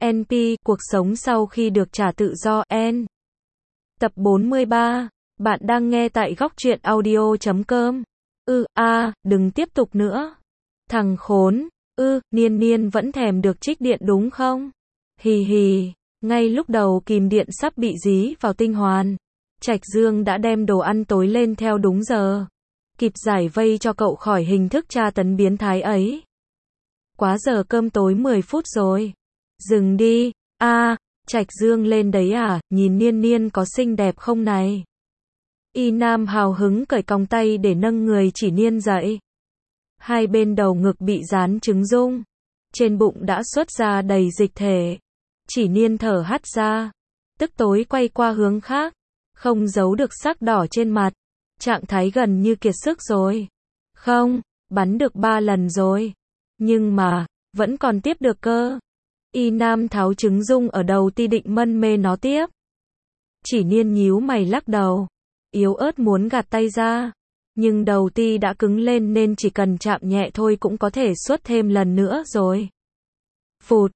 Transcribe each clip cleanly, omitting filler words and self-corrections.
NP, cuộc sống sau khi được trả tự do, N. Tập 43. Bạn đang nghe tại góc truyện audio.com. Đừng tiếp tục nữa. Thằng khốn, Niên Niên vẫn thèm được trích điện đúng không? Hì hì, ngay lúc đầu kìm điện sắp bị dí vào tinh hoàn, Trạch Dương đã đem đồ ăn tối lên theo đúng giờ, kịp giải vây cho cậu khỏi hình thức tra tấn biến thái ấy. Quá giờ cơm tối 10 phút rồi. Dừng đi. Trạch Dương lên đấy à, nhìn Niên Niên có xinh đẹp không này? Y Nam hào hứng cởi còng tay để nâng người Chỉ Niên dậy. Hai bên đầu ngực bị dán trứng dung, trên bụng đã xuất ra đầy dịch thể. Chỉ Niên thở hắt ra, tức tối quay qua hướng khác, không giấu được sắc đỏ trên mặt. Trạng thái gần như kiệt sức rồi. Không, bắn được 3 lần rồi. Nhưng mà, vẫn còn tiếp được cơ. Y Nam tháo trứng dung ở đầu ti định mân mê nó tiếp. Chỉ Niên nhíu mày lắc đầu, yếu ớt muốn gạt tay ra. Nhưng đầu ti đã cứng lên nên chỉ cần chạm nhẹ thôi cũng có thể xuất thêm lần nữa rồi. Phụt,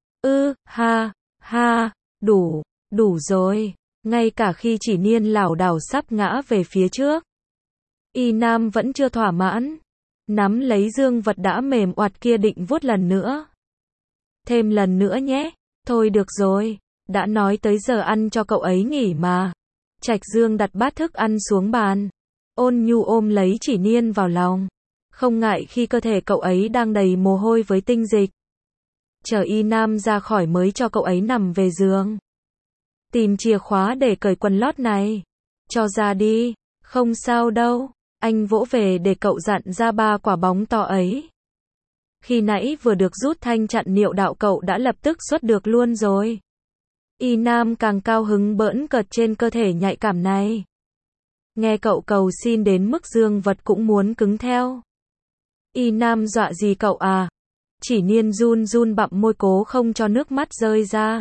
đủ rồi. Ngay cả khi Chỉ Niên lảo đảo sắp ngã về phía trước, Y Nam vẫn chưa thỏa mãn, nắm lấy dương vật đã mềm oặt kia định vuốt lần nữa. Thêm lần nữa nhé. Thôi được rồi, đã nói tới giờ ăn cho cậu ấy nghỉ mà. Trạch Dương đặt bát thức ăn xuống bàn, ôn nhu ôm lấy Chỉ Niên vào lòng, không ngại khi cơ thể cậu ấy đang đầy mồ hôi với tinh dịch. Chờ Y Nam ra khỏi mới cho cậu ấy nằm về giường. Tìm chìa khóa để cởi quần lót này. Cho ra đi. Không sao đâu. Anh vỗ về để cậu dặn ra 3 quả bóng to ấy. Khi nãy vừa được rút thanh chặn niệu đạo cậu đã lập tức xuất được luôn rồi. Y Nam càng cao hứng bỡn cợt trên cơ thể nhạy cảm này. Nghe cậu cầu xin đến mức dương vật cũng muốn cứng theo. Y Nam dọa gì cậu à? Chỉ Niên run run bặm môi cố không cho nước mắt rơi ra.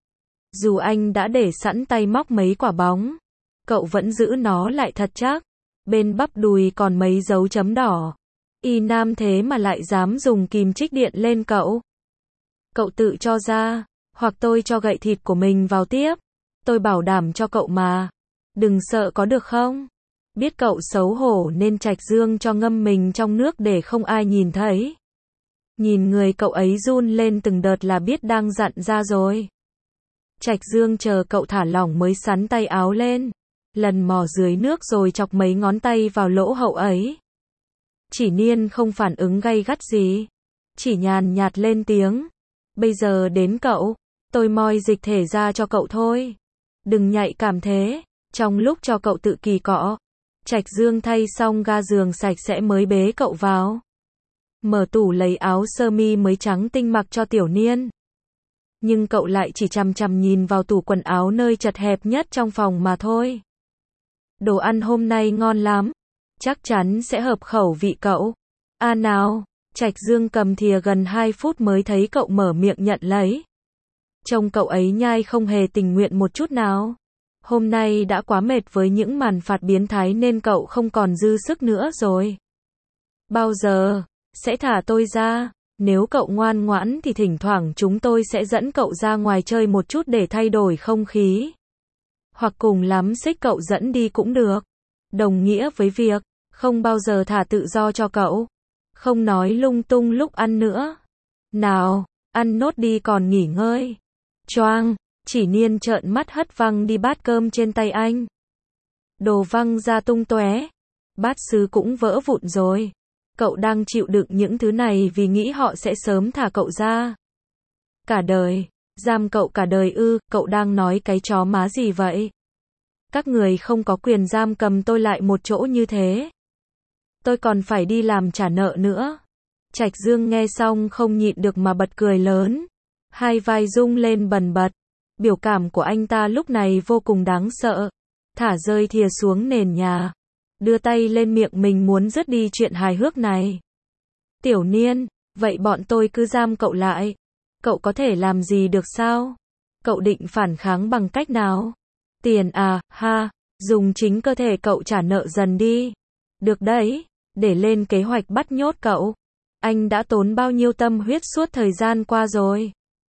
Dù anh đã để sẵn tay móc mấy quả bóng, cậu vẫn giữ nó lại thật chắc. Bên bắp đùi còn mấy dấu chấm đỏ. Y Nam thế mà lại dám dùng kìm trích điện lên cậu. Cậu tự cho ra, hoặc tôi cho gậy thịt của mình vào tiếp. Tôi bảo đảm cho cậu mà. Đừng sợ có được không? Biết cậu xấu hổ nên Trạch Dương cho ngâm mình trong nước để không ai nhìn thấy. Nhìn người cậu ấy run lên từng đợt là biết đang dặn ra rồi. Trạch Dương chờ cậu thả lỏng mới sắn tay áo lên, lần mò dưới nước rồi chọc mấy ngón tay vào lỗ hậu ấy. Chỉ Niên không phản ứng gay gắt gì, chỉ nhàn nhạt lên tiếng. Bây giờ đến cậu, tôi moi dịch thể ra cho cậu thôi. Đừng nhạy cảm thế. Trong lúc cho cậu tự kỳ cọ, Trạch Dương thay xong ga giường sạch sẽ mới bế cậu vào. Mở tủ lấy áo sơ mi mới trắng tinh mặc cho Tiểu Niên. Nhưng cậu lại chỉ chằm chằm nhìn vào tủ quần áo nơi chật hẹp nhất trong phòng mà thôi. Đồ ăn hôm nay ngon lắm, chắc chắn sẽ hợp khẩu vị cậu. Nào, Trạch Dương cầm thìa gần 2 phút mới thấy cậu mở miệng nhận lấy. Trông cậu ấy nhai không hề tình nguyện một chút nào. Hôm nay đã quá mệt với những màn phạt biến thái nên cậu không còn dư sức nữa rồi. Bao giờ sẽ thả tôi ra? Nếu cậu ngoan ngoãn thì thỉnh thoảng chúng tôi sẽ dẫn cậu ra ngoài chơi một chút để thay đổi không khí. Hoặc cùng lắm xích cậu dẫn đi cũng được. Đồng nghĩa với việc không bao giờ thả tự do cho cậu. Không nói lung tung lúc ăn nữa. Nào, ăn nốt đi còn nghỉ ngơi. Choang, Chỉ Niên trợn mắt hất văng đi bát cơm trên tay anh. Đồ văng ra tung tóe. Bát sứ cũng vỡ vụn rồi. Cậu đang chịu đựng những thứ này vì nghĩ họ sẽ sớm thả cậu ra. Cả đời, giam cậu cả đời ư? Cậu đang nói cái chó má gì vậy? Các người không có quyền giam cầm tôi lại một chỗ như thế. Tôi còn phải đi làm trả nợ nữa. Trạch Dương nghe xong không nhịn được mà bật cười lớn. Hai vai rung lên bần bật. Biểu cảm của anh ta lúc này vô cùng đáng sợ. Thả rơi thìa xuống nền nhà, đưa tay lên miệng mình muốn dứt đi chuyện hài hước này. Tiểu Niên, vậy bọn tôi cứ giam cậu lại. Cậu có thể làm gì được sao? Cậu định phản kháng bằng cách nào? Tiền à, dùng chính cơ thể cậu trả nợ dần đi. Được đấy, để lên kế hoạch bắt nhốt cậu. Anh đã tốn bao nhiêu tâm huyết suốt thời gian qua rồi.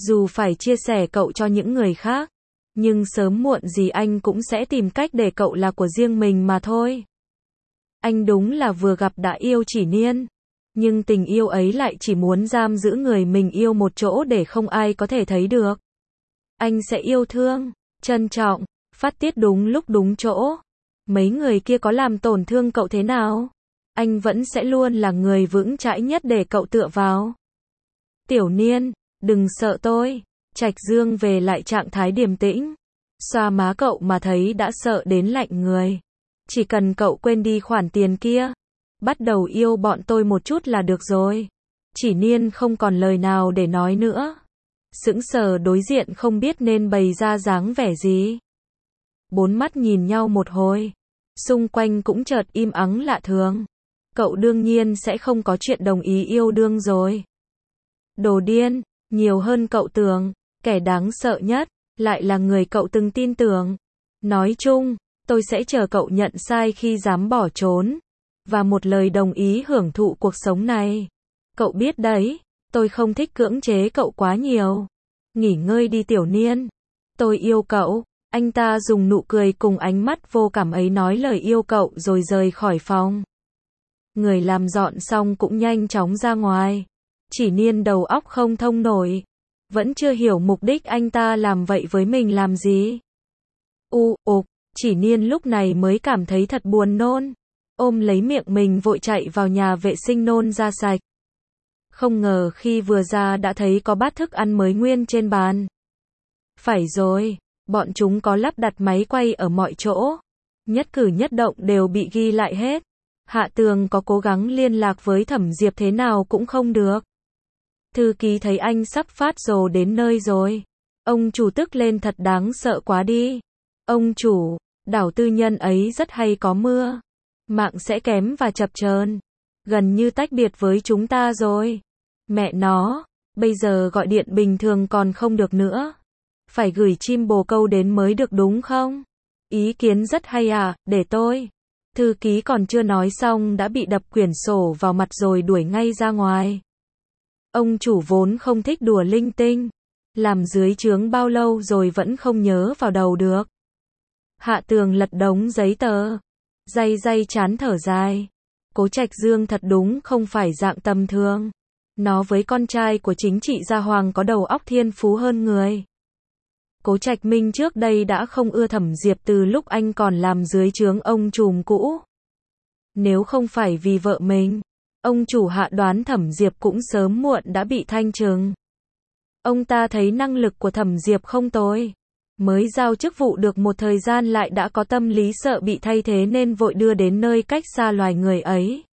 Dù phải chia sẻ cậu cho những người khác, nhưng sớm muộn gì anh cũng sẽ tìm cách để cậu là của riêng mình mà thôi. Anh đúng là vừa gặp đã yêu Chỉ Niên, nhưng tình yêu ấy lại chỉ muốn giam giữ người mình yêu một chỗ để không ai có thể thấy được. Anh sẽ yêu thương, trân trọng, phát tiết đúng lúc đúng chỗ. Mấy người kia có làm tổn thương cậu thế nào? Anh vẫn sẽ luôn là người vững chãi nhất để cậu tựa vào. Tiểu Niên, đừng sợ tôi. Trạch Dương về lại trạng thái điềm tĩnh. Xoa má cậu mà thấy đã sợ đến lạnh người. Chỉ cần cậu quên đi khoản tiền kia, bắt đầu yêu bọn tôi một chút là được rồi. Chỉ Niên không còn lời nào để nói nữa. Sững sờ đối diện không biết nên bày ra dáng vẻ gì. Bốn mắt nhìn nhau một hồi. Xung quanh cũng chợt im ắng lạ thường. Cậu đương nhiên sẽ không có chuyện đồng ý yêu đương rồi. Đồ điên, nhiều hơn cậu tưởng. Kẻ đáng sợ nhất, lại là người cậu từng tin tưởng. Nói chung, tôi sẽ chờ cậu nhận sai khi dám bỏ trốn. Và một lời đồng ý hưởng thụ cuộc sống này. Cậu biết đấy, tôi không thích cưỡng chế cậu quá nhiều. Nghỉ ngơi đi Tiểu Niên. Tôi yêu cậu. Anh ta dùng nụ cười cùng ánh mắt vô cảm ấy nói lời yêu cậu rồi rời khỏi phòng. Người làm dọn xong cũng nhanh chóng ra ngoài. Chỉ Niên đầu óc không thông nổi. Vẫn chưa hiểu mục đích anh ta làm vậy với mình làm gì. Chỉ Niên lúc này mới cảm thấy thật buồn nôn. Ôm lấy miệng mình vội chạy vào nhà vệ sinh nôn ra sạch. Không ngờ khi vừa ra đã thấy có bát thức ăn mới nguyên trên bàn. Phải rồi, bọn chúng có lắp đặt máy quay ở mọi chỗ. Nhất cử nhất động đều bị ghi lại hết. Hạ Tường có cố gắng liên lạc với Thẩm Diệp thế nào cũng không được. Thư ký thấy anh sắp phát rồ đến nơi rồi. Ông chủ tức lên thật đáng sợ quá đi. Ông chủ, đảo tư nhân ấy rất hay có mưa. Mạng sẽ kém và chập chờn. Gần như tách biệt với chúng ta rồi. Mẹ nó, bây giờ gọi điện bình thường còn không được nữa. Phải gửi chim bồ câu đến mới được đúng không? Ý kiến rất hay à, để tôi. Thư ký còn chưa nói xong đã bị đập quyển sổ vào mặt rồi đuổi ngay ra ngoài. Ông chủ vốn không thích đùa linh tinh. Làm dưới trướng bao lâu rồi vẫn không nhớ vào đầu được. Hạ Tường lật đống giấy tờ. Day chán thở dài. Cố Trạch Dương thật đúng không phải dạng tầm thường. Nó với con trai của chính trị gia Hoàng có đầu óc thiên phú hơn người. Cố Trạch Minh trước đây đã không ưa Thẩm Diệp từ lúc anh còn làm dưới trướng ông trùm cũ. Nếu không phải vì vợ mình, ông chủ Hạ đoán Thẩm Diệp cũng sớm muộn đã bị thanh trừng. Ông ta thấy năng lực của Thẩm Diệp không tồi. Mới giao chức vụ được một thời gian lại đã có tâm lý sợ bị thay thế nên vội đưa đến nơi cách xa loài người ấy.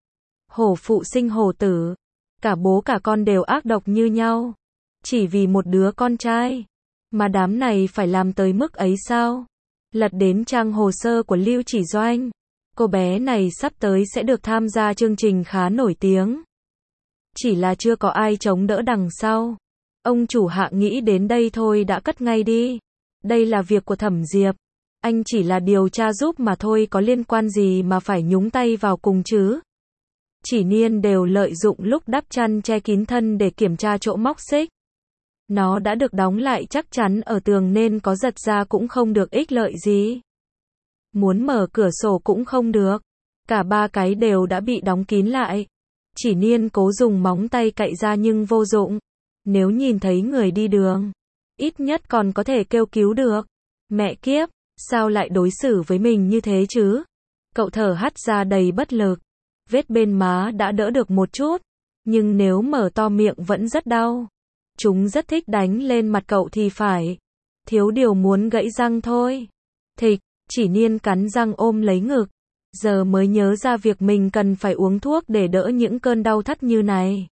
Hổ phụ sinh hổ tử. Cả bố cả con đều ác độc như nhau. Chỉ vì một đứa con trai. Mà đám này phải làm tới mức ấy sao? Lật đến trang hồ sơ của Lưu Chỉ Doanh. Cô bé này sắp tới sẽ được tham gia chương trình khá nổi tiếng. Chỉ là chưa có ai chống đỡ đằng sau. Ông chủ Hạ nghĩ đến đây thôi đã cất ngay đi. Đây là việc của Thẩm Diệp. Anh chỉ là điều tra giúp mà thôi, có liên quan gì mà phải nhúng tay vào cùng chứ? Chỉ Niên đều lợi dụng lúc đắp chăn che kín thân để kiểm tra chỗ móc xích. Nó đã được đóng lại chắc chắn ở tường nên có giật ra cũng không được ích lợi gì. Muốn mở cửa sổ cũng không được. Cả ba cái đều đã bị đóng kín lại. Chỉ Niên cố dùng móng tay cạy ra nhưng vô dụng. Nếu nhìn thấy người đi đường, ít nhất còn có thể kêu cứu được. Mẹ kiếp, sao lại đối xử với mình như thế chứ? Cậu thở hắt ra đầy bất lực. Vết bên má đã đỡ được một chút, nhưng nếu mở to miệng vẫn rất đau. Chúng rất thích đánh lên mặt cậu thì phải. Thiếu điều muốn gãy răng thôi. Thịch, Chỉ Niên cắn răng ôm lấy ngực. Giờ mới nhớ ra việc mình cần phải uống thuốc để đỡ những cơn đau thắt như này.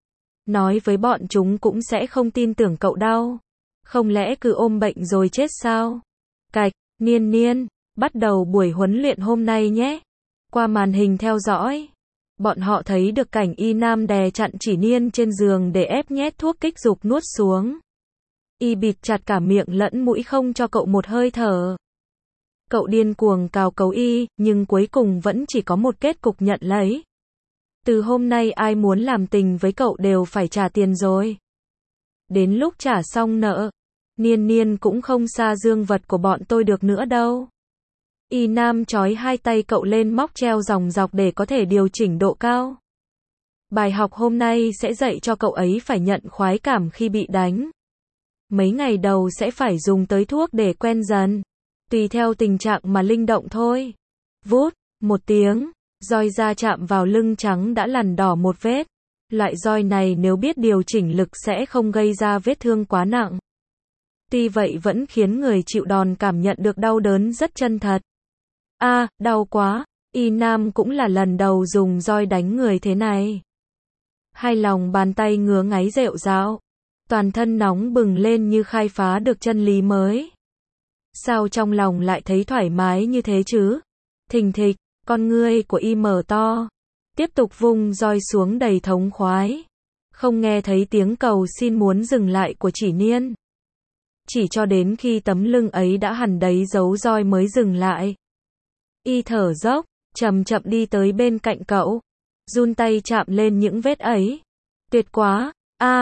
Nói với bọn chúng cũng sẽ không tin tưởng cậu đau. Không lẽ cứ ôm bệnh rồi chết sao? Cạch, Niên, bắt đầu buổi huấn luyện hôm nay nhé. Qua màn hình theo dõi, bọn họ thấy được cảnh Y Nam đè chặn Chỉ Niên trên giường để ép nhét thuốc kích dục nuốt xuống. Y bịt chặt cả miệng lẫn mũi không cho cậu một hơi thở. Cậu điên cuồng cào cấu Y, nhưng cuối cùng vẫn chỉ có một kết cục nhận lấy. Từ hôm nay ai muốn làm tình với cậu đều phải trả tiền rồi. Đến lúc trả xong nợ, Niên Niên cũng không xa dương vật của bọn tôi được nữa đâu. Y Nam trói hai tay cậu lên móc treo dòng dọc để có thể điều chỉnh độ cao. Bài học hôm nay sẽ dạy cho cậu ấy phải nhận khoái cảm khi bị đánh. Mấy ngày đầu sẽ phải dùng tới thuốc để quen dần. Tùy theo tình trạng mà linh động thôi. Vút, một tiếng, roi da chạm vào lưng trắng đã lằn đỏ một vết. Loại roi này nếu biết điều chỉnh lực sẽ không gây ra vết thương quá nặng. Tuy vậy vẫn khiến người chịu đòn cảm nhận được đau đớn rất chân thật. Đau quá. Y Nam cũng là lần đầu dùng roi đánh người thế này. Hai lòng bàn tay ngứa ngáy rệu rạo. Toàn thân nóng bừng lên như khai phá được chân lý mới. Sao trong lòng lại thấy thoải mái như thế chứ? Thình thịch, con ngươi của Y mở to. Tiếp tục vung roi xuống đầy thống khoái. Không nghe thấy tiếng cầu xin muốn dừng lại của Chỉ Niên. Chỉ cho đến khi tấm lưng ấy đã hằn đầy dấu roi mới dừng lại. Y thở dốc, chậm chậm đi tới bên cạnh cậu. Run tay chạm lên những vết ấy. Tuyệt quá,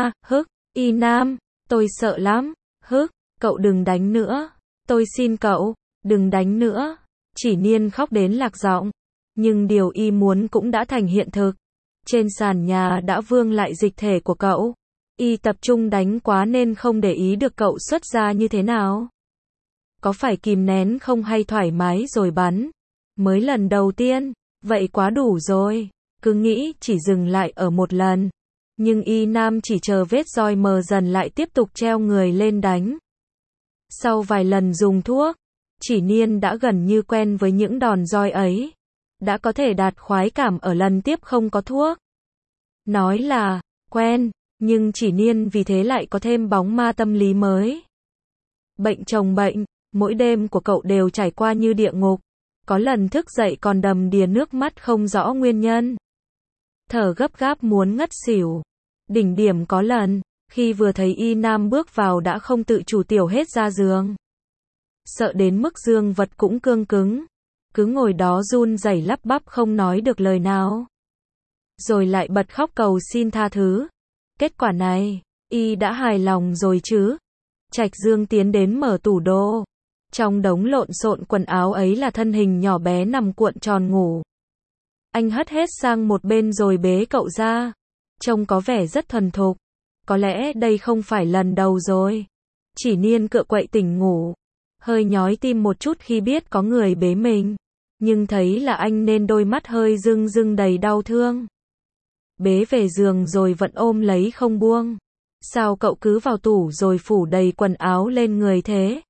Y Nam, tôi sợ lắm, cậu đừng đánh nữa. Tôi xin cậu, đừng đánh nữa. Chỉ Niên khóc đến lạc giọng. Nhưng điều Y muốn cũng đã thành hiện thực. Trên sàn nhà đã vương lại dịch thể của cậu. Y tập trung đánh quá nên không để ý được cậu xuất ra như thế nào. Có phải kìm nén không hay thoải mái rồi bắn? Mới lần đầu tiên, vậy quá đủ rồi. Cứ nghĩ chỉ dừng lại ở một lần. Nhưng Y Nam chỉ chờ vết roi mờ dần lại tiếp tục treo người lên đánh. Sau vài lần dùng thuốc, Chỉ Niên đã gần như quen với những đòn roi ấy. Đã có thể đạt khoái cảm ở lần tiếp không có thuốc. Nói là quen, nhưng Chỉ Niên vì thế lại có thêm bóng ma tâm lý mới. Bệnh chồng bệnh, mỗi đêm của cậu đều trải qua như địa ngục. Có lần thức dậy còn đầm đìa nước mắt không rõ nguyên nhân. Thở gấp gáp muốn ngất xỉu. Đỉnh điểm có lần, khi vừa thấy Y Nam bước vào đã không tự chủ tiểu hết ra giường. Sợ đến mức dương vật cũng cương cứng. Cứ ngồi đó run rẩy lắp bắp không nói được lời nào. Rồi lại bật khóc cầu xin tha thứ. Kết quả này, Y đã hài lòng rồi chứ. Trạch Dương tiến đến mở tủ đồ. Trong đống lộn xộn quần áo ấy là thân hình nhỏ bé nằm cuộn tròn ngủ. Anh hất hết sang một bên rồi bế cậu ra. Trông có vẻ rất thuần thục. Có lẽ đây không phải lần đầu rồi. Chỉ Niên cựa quậy tỉnh ngủ. Hơi nhói tim một chút khi biết có người bế mình. Nhưng thấy là anh nên đôi mắt hơi rưng rưng đầy đau thương. Bế về giường rồi vẫn ôm lấy không buông. Sao cậu cứ vào tủ rồi phủ đầy quần áo lên người thế?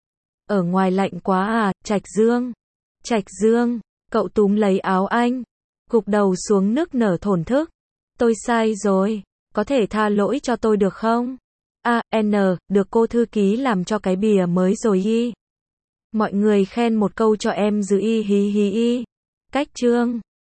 Ở ngoài lạnh quá à, Trạch Dương. Trạch Dương, cậu túm lấy áo anh. Gục đầu xuống nức nở thổn thức. Tôi sai rồi, có thể tha lỗi cho tôi được không? Được cô thư ký làm cho cái bìa mới rồi Y. Mọi người khen một câu cho em giữ Y hí hí Y. Cách chương